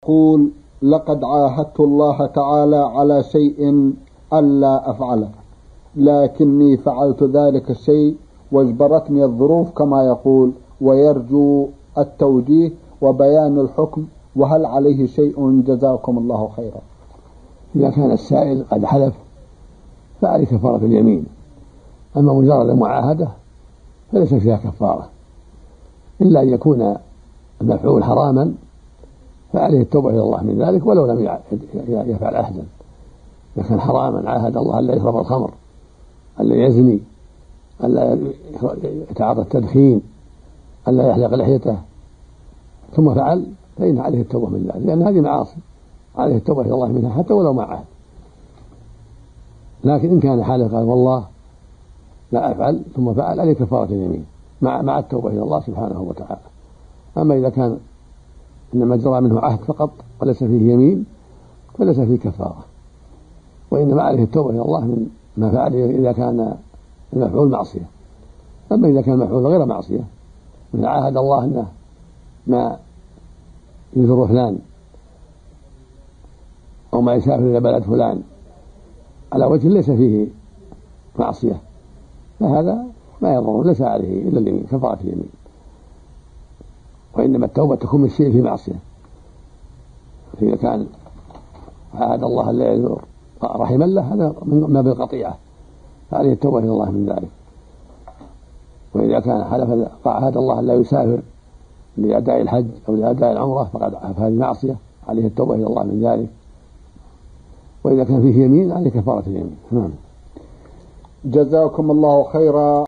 يقول: لقد عاهدت الله تعالى على شيء ألا أفعله، لكني فعلت ذلك الشيء واجبرتني الظروف كما يقول، ويرجو التوجيه وبيان الحكم، وهل عليه شيء؟ جزاكم الله خيرا. إذا كان السائل قد حلف فعليه كفارة اليمين، أما مجرد المعاهدة فليس فيها كفارة، إلا أن يكون المفعول حراما فعليه التوبة إلى الله من ذلك ولو لم يفعل عهدا. إذا كان حراما عاهد الله ألا يشرب الخمر، ألا يزني، ألا يتعاطى التدخين، ألا يحلق لحيته، ثم فعل، فإن عليه التوبة من ذلك، لأن هذه معاصي عليه التوبة إلى الله منها حتى ولو مع عهد. لكن إن كان حالف قال والله لا أفعل ثم فعل، عليه كفارة اليمين مع التوبة إلى الله سبحانه وتعالى. أما إذا كان إنما جرى منه عهد فقط وليس فيه يمين فليس فيه كفارة، وإنما عليه التوبة إلى الله من ما فعل إذا كان المفعول معصية. أما إذا كان المفعول غير معصية، من عاهد الله أنه ما يزور فلان أو ما يسافر إلى بلد فلان على وجه ليس فيه معصية، فهذا ما يضر، ليس عليه إلا اليمين، كفارة اليمين. وإنما التوبة تكون من الشيء في معصية، فإذا كان عاهد الله لا يزور رحما له هذا ما بالقطيعة، فعليه التوبة إلى الله من ذلك. وإذا كان حلف عاهد الله لا يسافر لأداء الحج أو لأداء العمرة فقد هذه معصية، عليه التوبة إلى الله من ذلك. وإذا كان فيه يمين عليه كفارة اليمين. جزاكم الله خيرا.